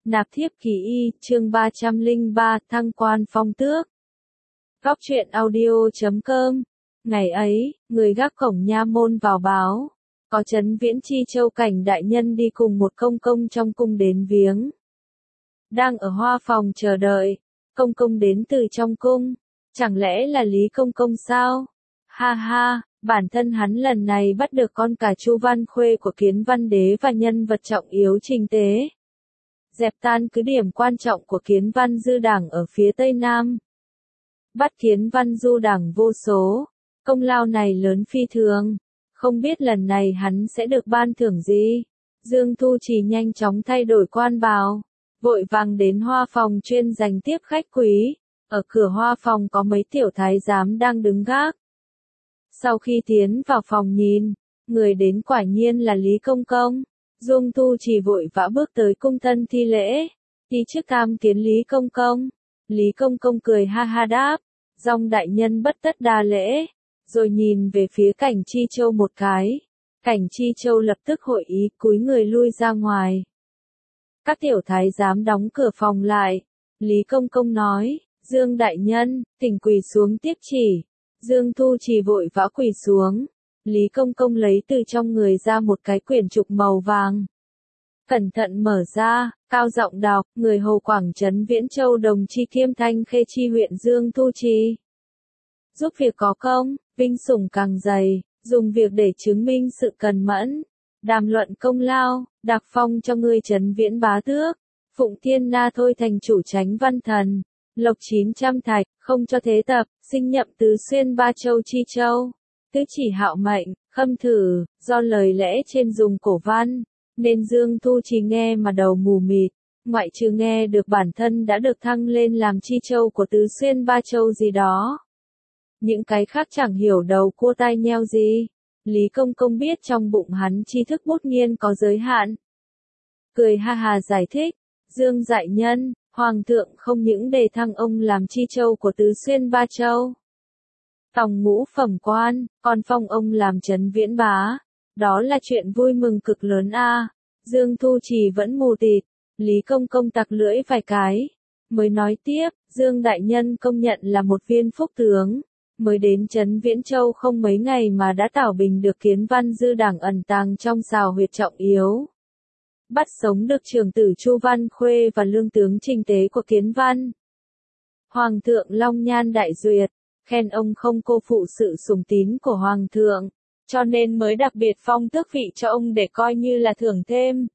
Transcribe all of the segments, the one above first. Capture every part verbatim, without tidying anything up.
Nạp thiếp kỳ y, chương ba trăm lẻ ba, thăng quan phong tước. Góc truyện audio chấm com. Ngày ấy, người gác cổng nha môn vào báo, có Trấn Viễn Chi Châu Cảnh đại nhân đi cùng một công công trong cung đến viếng. Đang ở hoa phòng chờ đợi, công công đến từ trong cung, chẳng lẽ là Lý Công Công sao? Ha ha, bản thân hắn lần này bắt được con cả Chu Văn Khuê của Kiến Văn Đế và nhân vật trọng yếu Trình Tế. Dẹp tan cứ điểm quan trọng của Kiến Văn Dư Đảng ở phía Tây Nam. Bắt Kiến Văn Du Đảng vô số, công lao này lớn phi thường, không biết lần này hắn sẽ được ban thưởng gì. Dương Thu Trì nhanh chóng thay đổi quan bào, vội vàng đến hoa phòng chuyên dành tiếp khách quý, ở cửa hoa phòng có mấy tiểu thái giám đang đứng gác. Sau khi tiến vào phòng nhìn, người đến quả nhiên là Lý Công Công. Dương Thu Trì vội vã bước tới cung thân thi lễ, đi trước tham kiến Lý Công Công. Lý Công Công cười ha ha đáp, dòng đại nhân bất tất đa lễ, rồi nhìn về phía Cảnh Chi Châu một cái. Cảnh Chi Châu lập tức hội ý cúi người lui ra ngoài. Các tiểu thái giám đóng cửa phòng lại. Lý Công Công nói, Dương đại nhân, thỉnh quỳ xuống tiếp chỉ. Dương Thu Trì vội vã quỳ xuống. Lý Công Công lấy từ trong người ra một cái quyển trục màu vàng. Cẩn thận mở ra, cao giọng đọc, người hầu Quảng Trấn Viễn Châu Đồng Chi Kiêm Thanh Khê Chi huyện Dương Thu Trì. Giúp việc có công, vinh sủng càng dày, dùng việc để chứng minh sự cần mẫn. Đàm luận công lao, đặc phong cho ngươi Trấn Viễn bá tước. Phụng Thiên Na thôi thành chủ Chánh Văn Thần. Lộc chín trăm thạch, không cho thế tập, sinh nhậm tứ xuyên ba châu Chi Châu. Tứ chỉ hạo mệnh, khâm thử, do lời lẽ trên dùng cổ văn, nên Dương Thu Trì nghe mà đầu mù mịt, ngoại trừ nghe được bản thân đã được thăng lên làm Chi Châu của tứ xuyên ba châu gì đó. Những cái khác chẳng hiểu đầu cua tai nheo gì. Lý Công Công biết trong bụng hắn tri thức bút nghiên có giới hạn. Cười ha ha giải thích, Dương đại nhân, Hoàng thượng không những đề thăng ông làm Chi Châu của tứ xuyên ba châu. Tòng ngũ phẩm quan, còn phong ông làm Trấn Viễn bá. Đó là chuyện vui mừng cực lớn a. À. Dương Thu Trì vẫn mù tịt. Lý Công Công tặc lưỡi vài cái, mới nói tiếp, Dương đại nhân công nhận là một viên phúc tướng, mới đến Trấn Viễn Châu không mấy ngày mà đã tảo bình được Kiến Văn Dư Đảng ẩn tàng trong xào huyệt trọng yếu. Bắt sống được trưởng tử Chu Văn Khuê và lương tướng Trình Tế của Kiến Văn. Hoàng thượng long nhan đại duyệt, khen ông không cô phụ sự sùng tín của Hoàng thượng, cho nên mới đặc biệt phong tước vị cho ông để coi như là thưởng thêm.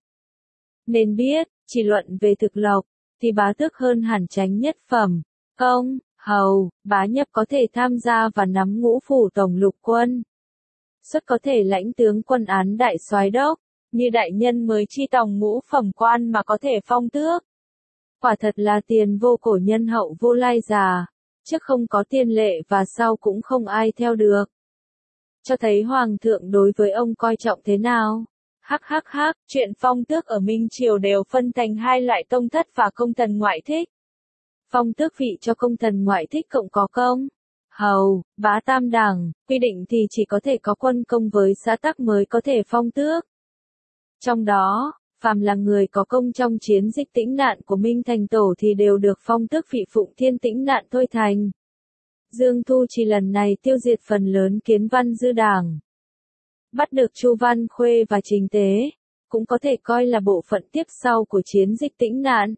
Nên biết, chỉ luận về thực lộc, thì bá tước hơn hẳn chánh nhất phẩm, công, hầu, bá nhập có thể tham gia và nắm ngũ phủ tổng lục quân. Xuất có thể lãnh tướng quân án đại soái đốc, như đại nhân mới chi tòng ngũ phẩm quan mà có thể phong tước. Quả thật là tiền vô cổ nhân hậu vô lai già, trước không có tiền lệ và sau cũng không ai theo được. Cho thấy Hoàng thượng đối với ông coi trọng thế nào. Hắc hắc hắc, chuyện phong tước ở Minh Triều đều phân thành hai loại công thất và công thần ngoại thích. Phong tước vị cho công thần ngoại thích cộng có công, hầu, bá tam đẳng, quy định thì chỉ có thể có quân công với xã tắc mới có thể phong tước. Trong đó, phàm là người có công trong chiến dịch tĩnh nạn của Minh Thành Tổ thì đều được phong tước vị Phụng Thiên tĩnh nạn Thôi Thành. Dương Thu Trì lần này tiêu diệt phần lớn Kiến Văn Dư Đảng. Bắt được Chu Văn Khuê và Trình Tế, cũng có thể coi là bộ phận tiếp sau của chiến dịch tĩnh nạn.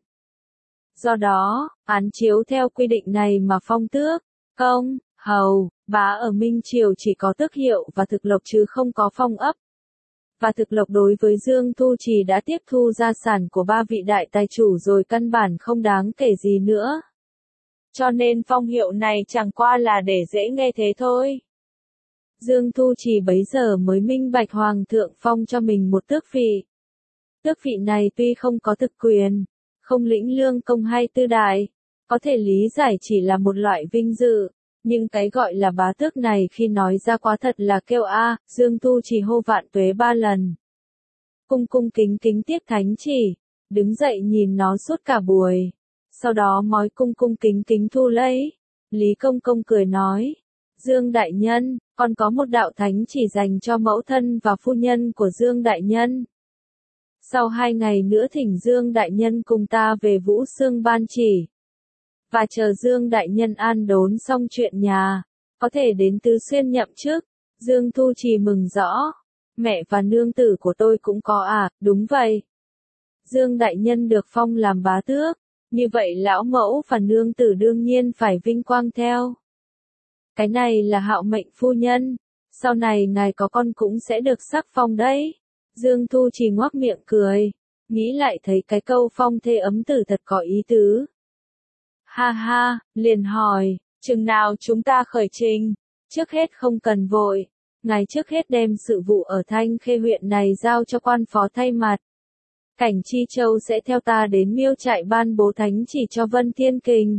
Do đó, án chiếu theo quy định này mà phong tước, công, hầu, bá ở Minh Triều chỉ có tước hiệu và thực lộc chứ không có phong ấp. Và thực lộc đối với Dương Thu Trì đã tiếp thu gia sản của ba vị đại tài chủ rồi căn bản không đáng kể gì nữa. Cho nên phong hiệu này chẳng qua là để dễ nghe thế thôi. Dương Thu Trì bấy giờ mới minh bạch Hoàng thượng phong cho mình một tước vị. Tước vị này tuy không có thực quyền, không lĩnh lương công hay tư đại, có thể lý giải chỉ là một loại vinh dự, nhưng cái gọi là bá tước này khi nói ra quá thật là kêu a. Dương Thu Trì hô vạn tuế ba lần. Cung cung kính kính tiếp thánh chỉ, đứng dậy nhìn nó suốt cả buổi, sau đó mói cung cung kính kính thu lấy. Lý Công Công cười nói, Dương đại nhân, còn có một đạo thánh chỉ dành cho mẫu thân và phu nhân của Dương đại nhân. Sau hai ngày nữa thỉnh Dương Đại Nhân cùng ta về Vũ Xương ban chỉ. Và chờ Dương Đại Nhân an đốn xong chuyện nhà, có thể đến Tứ Xuyên nhậm chức. Dương Thu Trì mừng rõ. Mẹ và nương tử của tôi cũng có à, đúng vậy. Dương Đại Nhân được phong làm bá tước, như vậy lão mẫu và nương tử đương nhiên phải vinh quang theo. Cái này là hạo mệnh phu nhân, sau này ngài có con cũng sẽ được sắc phong đấy. Dương Thu Trì ngoác miệng cười, nghĩ lại thấy cái câu phong thê ấm tử thật có ý tứ. Ha ha, liền hỏi, chừng nào chúng ta khởi trình? Trước hết không cần vội, ngài trước hết đem sự vụ ở Thanh Khê huyện này giao cho quan phó thay mặt. Cảnh Chi Châu sẽ theo ta đến miêu trại ban bố thánh chỉ cho Vân Thiên Kình.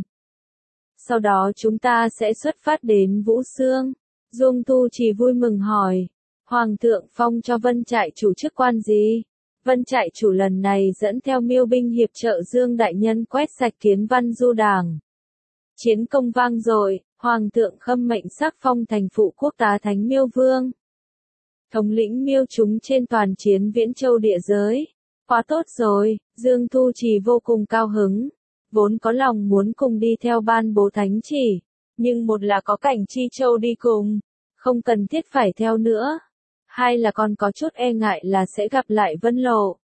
Sau đó chúng ta sẽ xuất phát đến Vũ Xương. Dương Thu Trì vui mừng hỏi, Hoàng thượng phong cho Vân trại chủ chức quan gì? Vân trại chủ lần này dẫn theo miêu binh hiệp trợ Dương Đại Nhân quét sạch Kiến Văn Du Đảng. Chiến công vang dội, Hoàng thượng khâm mệnh sắc phong thành phụ quốc tá thánh miêu vương. Thống lĩnh miêu chúng trên toàn chiến Viễn Châu địa giới. Quá tốt rồi, Dương Thu Trì vô cùng cao hứng. Vốn có lòng muốn cùng đi theo ban bố thánh chỉ. Nhưng một là có Cảnh Chi Châu đi cùng, không cần thiết phải theo nữa. Hai là còn có chút e ngại là sẽ gặp lại Vân Lộ.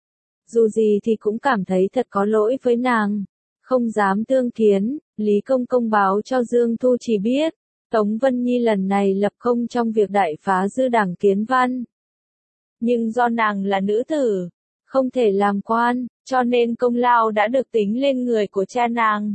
Dù gì thì cũng cảm thấy thật có lỗi với nàng. Không dám tương kiến, Lý Công Công báo cho Dương Thu Trì biết. Tống Vân Nhi lần này lập công trong việc đại phá dư đảng Kiến Văn. Nhưng do nàng là nữ tử, không thể làm quan, cho nên công lao đã được tính lên người của cha nàng.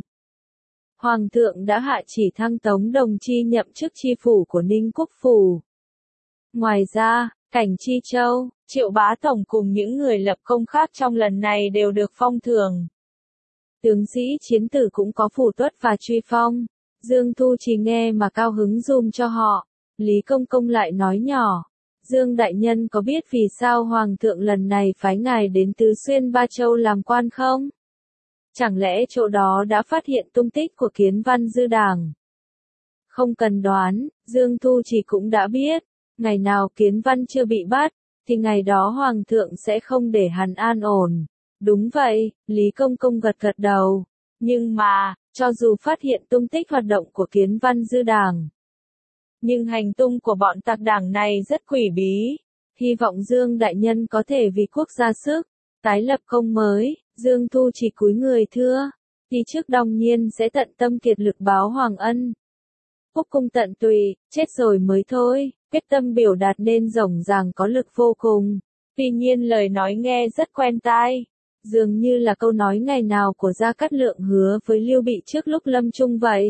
Hoàng thượng đã hạ chỉ thăng Tống Đồng Chi nhậm chức chi phủ của Ninh Quốc Phủ. Ngoài ra, Cảnh Chi Châu, Triệu Bá Tổng cùng những người lập công khác trong lần này đều được phong thưởng. Tướng sĩ chiến tử cũng có phủ tuất và truy phong. Dương Thu Trì nghe mà cao hứng dùm cho họ. Lý Công Công lại nói nhỏ, Dương Đại Nhân có biết vì sao Hoàng thượng lần này phái ngài đến Tứ Xuyên Ba Châu làm quan không? Chẳng lẽ chỗ đó đã phát hiện tung tích của Kiến Văn Dư Đảng? Không cần đoán, Dương Thu Trì cũng đã biết, ngày nào Kiến Văn chưa bị bắt, thì ngày đó Hoàng thượng sẽ không để hắn an ổn. Đúng vậy, Lý Công Công gật gật đầu. Nhưng mà, cho dù phát hiện tung tích hoạt động của Kiến Văn Dư Đảng, nhưng hành tung của bọn tặc đảng này rất quỷ bí. Hy vọng Dương Đại Nhân có thể vì quốc gia sức, tái lập công mới. Dương Thu Trì cúi người thưa, đi trước đương nhiên sẽ tận tâm kiệt lực báo hoàng ân. Quốc cung tận tụy, chết rồi mới thôi, quyết tâm biểu đạt nên rộng ràng có lực vô cùng. Tuy nhiên lời nói nghe rất quen tai, dường như là câu nói ngày nào của Gia Cát Lượng hứa với Lưu Bị trước lúc lâm chung vậy.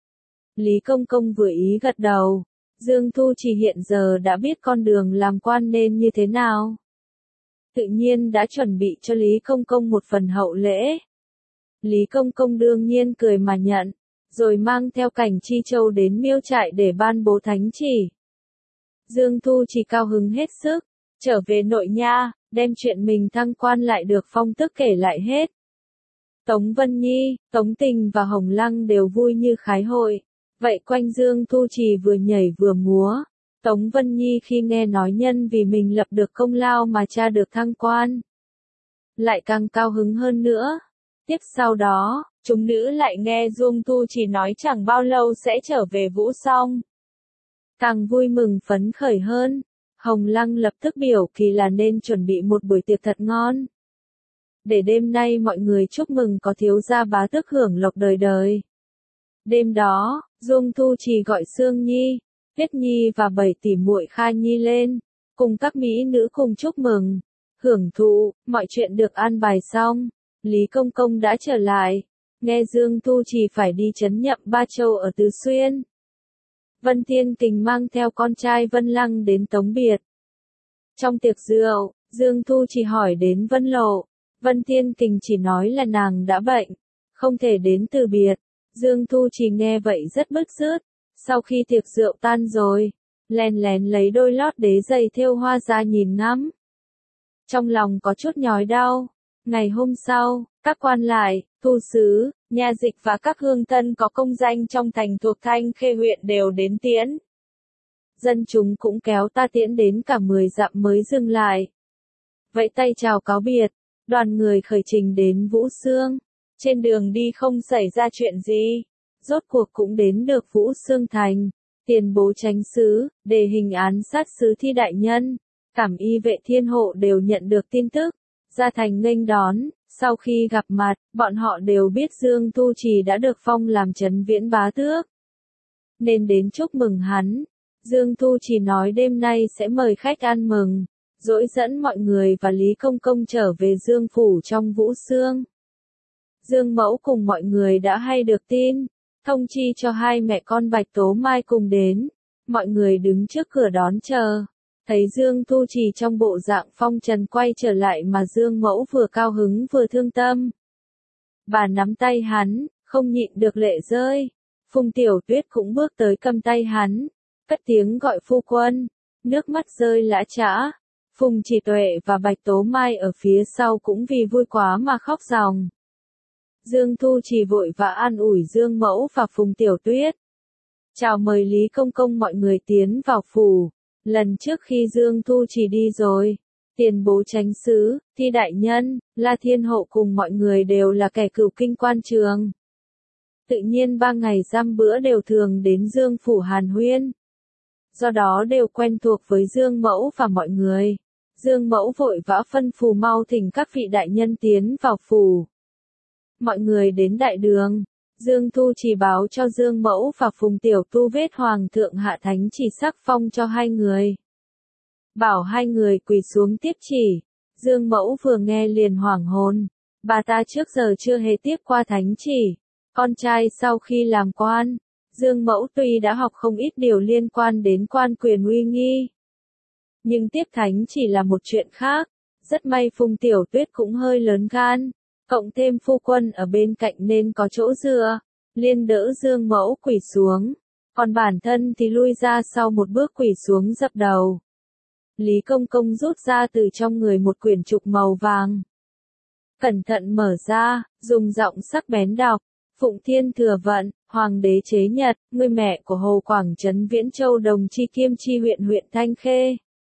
Lý Công Công vừa ý gật đầu, Dương Thu Trì hiện giờ đã biết con đường làm quan nên như thế nào. Tự nhiên đã chuẩn bị cho Lý Công Công một phần hậu lễ. Lý Công Công đương nhiên cười mà nhận, rồi mang theo Cảnh Chi Châu đến miêu trại để ban bố thánh chỉ. Dương Thu Trì cao hứng hết sức, trở về nội nha, đem chuyện mình thăng quan lại được phong tước kể lại hết. Tống Vân Nhi, Tống Tình và Hồng Lăng đều vui như khái hội, vậy quanh Dương Thu Trì vừa nhảy vừa múa. Tống Vân Nhi khi nghe nói nhân vì mình lập được công lao mà cha được thăng quan, lại càng cao hứng hơn nữa. Tiếp sau đó, chúng nữ lại nghe Dương Thu Trì nói chẳng bao lâu sẽ trở về Vũ Song, càng vui mừng phấn khởi hơn. Hồng Lăng lập tức biểu kỳ là nên chuẩn bị một buổi tiệc thật ngon, để đêm nay mọi người chúc mừng có thiếu gia bá tước hưởng lộc đời đời. Đêm đó, Dương Thu Trì gọi Sương Nhi, Tuyết Nhi và bảy tỷ muội Kha Nhi lên, cùng các mỹ nữ cùng chúc mừng, hưởng thụ. Mọi chuyện được an bài xong, Lý Công Công đã trở lại, nghe Dương Thu Trì phải đi trấn nhậm Ba Châu ở Tứ Xuyên. Vân Thiên Kình mang theo con trai Vân Lăng đến tống biệt. Trong tiệc rượu, Dương Thu Trì hỏi đến Vân Lộ, Vân Thiên Kình chỉ nói là nàng đã bệnh, không thể đến từ biệt. Dương Thu Trì nghe vậy rất bứt rứt. Sau khi tiệc rượu tan rồi, lén lén lấy đôi lót đế giày thêu hoa ra nhìn ngắm. Trong lòng có chút nhói đau. Ngày hôm sau, các quan lại, thu sứ, nha dịch và các hương thân có công danh trong thành thuộc Thanh Khê huyện đều đến tiễn. Dân chúng cũng kéo ta tiễn đến cả mười dặm mới dừng lại. vẫy tay chào cáo biệt, đoàn người khởi trình đến Vũ Xương. Trên đường đi không xảy ra chuyện gì, rốt cuộc cũng đến được Vũ Xương thành. Tiền bố chánh sứ, đề hình án sát sứ Thi đại nhân, Cảm y vệ thiên hộ đều nhận được tin tức, ra thành nghênh đón. Sau khi gặp mặt, bọn họ đều biết Dương Tu Trì đã được phong làm Trấn Viễn bá tước, nên đến chúc mừng hắn. Dương Tu Trì nói đêm nay sẽ mời khách ăn mừng, dỗi dẫn mọi người và Lý Công Công trở về Dương phủ trong Vũ Xương. Dương Mẫu cùng mọi người đã hay được tin, thông chi cho hai mẹ con Bạch Tố Mai cùng đến. Mọi người đứng trước cửa đón chờ, thấy Dương Tu Trì trong bộ dạng phong trần quay trở lại mà Dương Mẫu vừa cao hứng vừa thương tâm. Bà nắm tay hắn, không nhịn được lệ rơi. Phùng Tiểu Tuyết cũng bước tới cầm tay hắn, cất tiếng gọi phu quân, nước mắt rơi lã chã. Phùng Chỉ Tuệ và Bạch Tố Mai ở phía sau cũng vì vui quá mà khóc ròng. Dương Tu Trì vội vã an ủi Dương Mẫu và Phùng Tiểu Tuyết, chào mời Lý Công Công mọi người tiến vào phủ. Lần trước khi Dương Tu Trì đi rồi, tiền bố chánh sứ, Thi đại nhân, La Thiên Hộ cùng mọi người đều là kẻ cửu kinh quan trường. Tự nhiên ba ngày giam bữa đều thường đến Dương phủ hàn huyên. Do đó đều quen thuộc với Dương Mẫu và mọi người. Dương Mẫu vội vã phân phù mau thỉnh các vị đại nhân tiến vào phủ. Mọi người đến đại đường, Dương Tu Trì báo cho Dương Mẫu và Phùng Tiểu Tu vết Hoàng thượng hạ thánh chỉ sắc phong cho hai người. Bảo hai người quỳ xuống tiếp chỉ. Dương Mẫu vừa nghe liền hoảng hồn. Bà ta trước giờ chưa hề tiếp qua thánh chỉ. Con trai sau khi làm quan, Dương Mẫu tuy đã học không ít điều liên quan đến quan quyền uy nghi, nhưng tiếp thánh chỉ là một chuyện khác. Rất may Phùng Tiểu Tuyết cũng hơi lớn gan, cộng thêm phu quân ở bên cạnh nên có chỗ dựa, liên đỡ Dương Mẫu quỳ xuống, còn bản thân thì lui ra sau một bước quỳ xuống dập đầu. Lý Công Công rút ra từ trong người một quyển trục màu vàng, cẩn thận mở ra, dùng giọng sắc bén đọc: Phụng Thiên thừa vận, Hoàng đế chế nhật, người mẹ của Hồ Quảng Trấn Viễn Châu Đồng Chi Kiêm Chi huyện huyện Thanh Khê.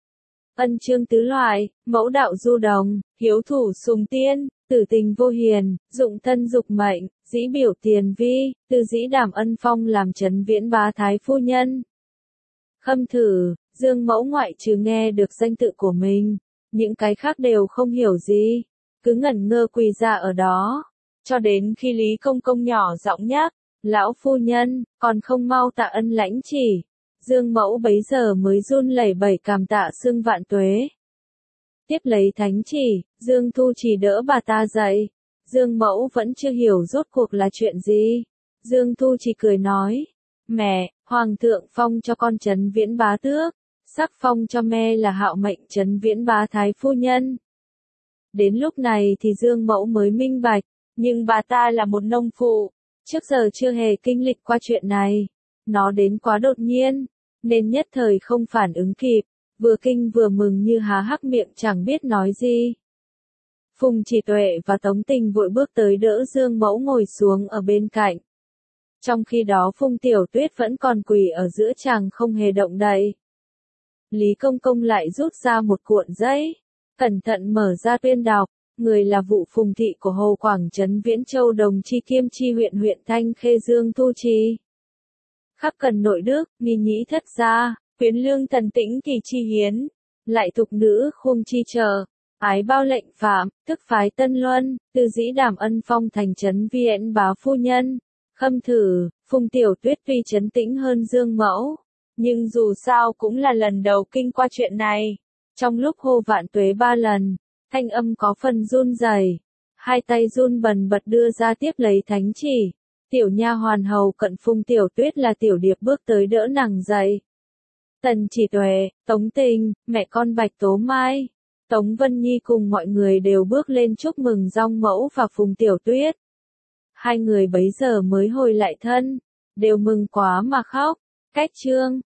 Ân chương tứ loại, mẫu đạo du đồng, hiếu thủ sùng tiên, tử tình vô hiền, dụng thân dục mệnh, dĩ biểu tiền vi, từ dĩ đảm ân phong làm Trấn Viễn bá thái phu nhân. Khâm thử, Dương Mẫu ngoại trừ nghe được danh tự của mình, những cái khác đều không hiểu gì, cứ ngẩn ngơ quỳ ra ở đó. Cho đến khi Lý Công Công nhỏ giọng nhắc, lão phu nhân, còn không mau tạ ân lãnh chỉ. Dương Mẫu bấy giờ mới run lẩy bẩy cảm tạ xưng vạn tuế. Tiếp lấy thánh chỉ, Dương Tu Trì đỡ bà ta dậy. Dương Mẫu vẫn chưa hiểu rốt cuộc là chuyện gì. Dương Tu Trì cười nói, mẹ, Hoàng thượng phong cho con Trấn Viễn bá tước, sắc phong cho me là hạo mệnh Trấn Viễn bá thái phu nhân. Đến lúc này thì Dương Mẫu mới minh bạch. Nhưng bà ta là một nông phụ, trước giờ chưa hề kinh lịch qua chuyện này. Nó đến quá đột nhiên, nên nhất thời không phản ứng kịp, vừa kinh vừa mừng như há hắc miệng chẳng biết nói gì. Phùng Chỉ Tuệ và Tống Tình vội bước tới đỡ Dương Mẫu ngồi xuống ở bên cạnh. Trong khi đó Phùng Tiểu Tuyết vẫn còn quỳ ở giữa chàng không hề động đậy. Lý Công Công lại rút ra một cuộn giấy, cẩn thận mở ra tuyên đọc. Người là vụ phùng thị của Hồ Quảng Trấn Viễn Châu Đồng Chi Kiêm Chi huyện huyện Thanh Khê Dương Tu Trì. Khắc cần nội đức, nghi nhĩ thất gia, quyến lương thần tĩnh kỳ chi hiến, lại thục nữ khung chi chờ, ái bao lệnh phạm, tức phái Tân Luân, từ dĩ đảm ân phong thành Trấn Viễn bá phu nhân. Khâm thử, Phùng Tiểu Tuyết tuy trấn tĩnh hơn Dương Mẫu, nhưng dù sao cũng là lần đầu kinh qua chuyện này. Trong lúc hô vạn tuế ba lần, thanh âm có phần run rẩy, hai tay run bần bật đưa ra tiếp lấy thánh chỉ. Tiểu nha hoàn hầu cận Phùng Tiểu Tuyết là Tiểu Điệp bước tới đỡ nàng dậy. Tần Chỉ Tuệ, Tống Tình, mẹ con Bạch Tố Mai, Tống Vân Nhi cùng mọi người đều bước lên chúc mừng Dong Mẫu và Phùng Tiểu Tuyết. Hai người bấy giờ mới hồi lại thân, đều mừng quá mà khóc. Cách chương